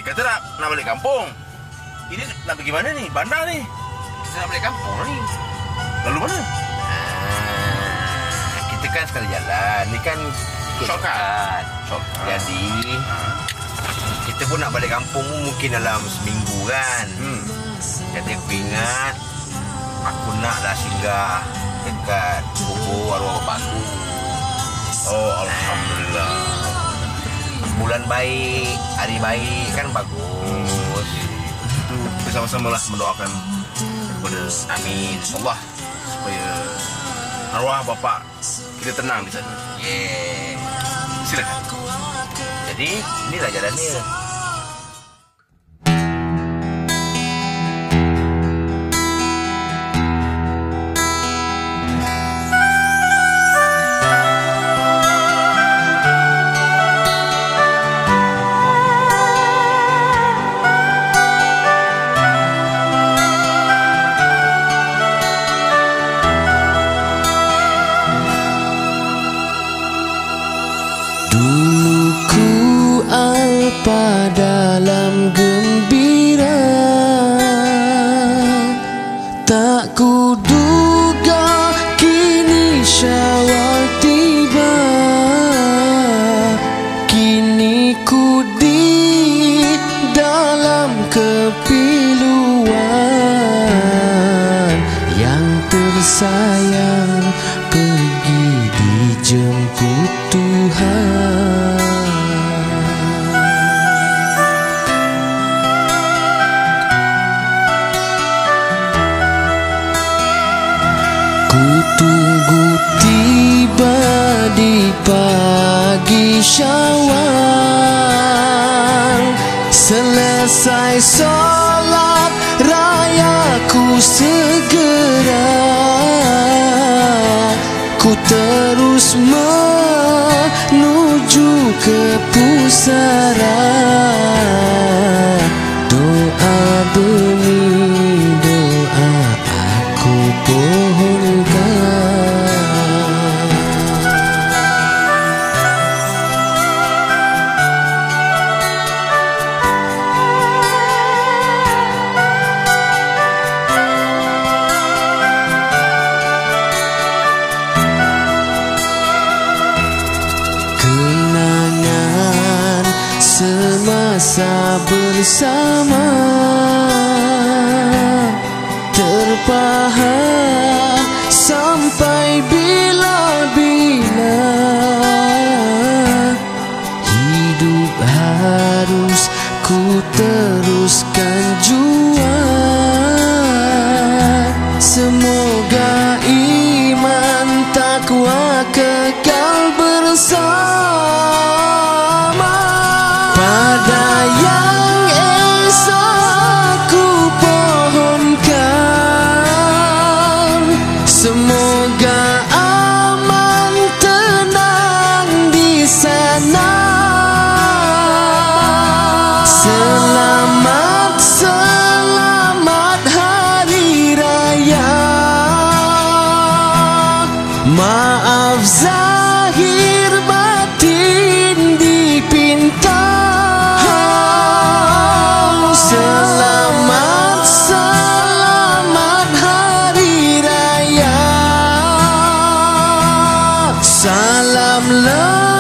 kata nak balik kampung. Ini nak pergi mana nih? Bandar nih. Kita nak balik kampung ni. Lalu mana? Kita kan sekali jalan. Ni kan Shortcut. Jadi kita pun nak balik kampung mungkin dalam seminggu kan. Jadi aku ingat aku naklah singgah dekat kubur arwah bapak aku. Oh, alhamdulillah. Bulan baik, hari baik kan bagus. Itu bersama-sama lah mendoakan kepada Amin. Allah. supaya arwah bapak kita tenang di sana. Yeah. Silakan. Jadi inilah jalannya. Apa dalam gembira, tak kuduga kini Syawal tiba. Kini ku di dalam kepiluan. Yang tersayang pergi dijemput Tuhan. Tunggu tiba di pagi Syawal. Selesai solat raya ku segera, ku terus menuju ke pusara. Doa demi doa aku pohonkan. Kenangan semasa bersama terpahat sampai bila-bila. Hidup harus ku teruskan jua. Semoga iman takwa kekal bersama. Pada yang esa ku pohonkan, semoga aman tenang di sana. Selamat, selamat hari raya. Maaf zahir batin dipinta. Selamat, selamat hari raya. Salam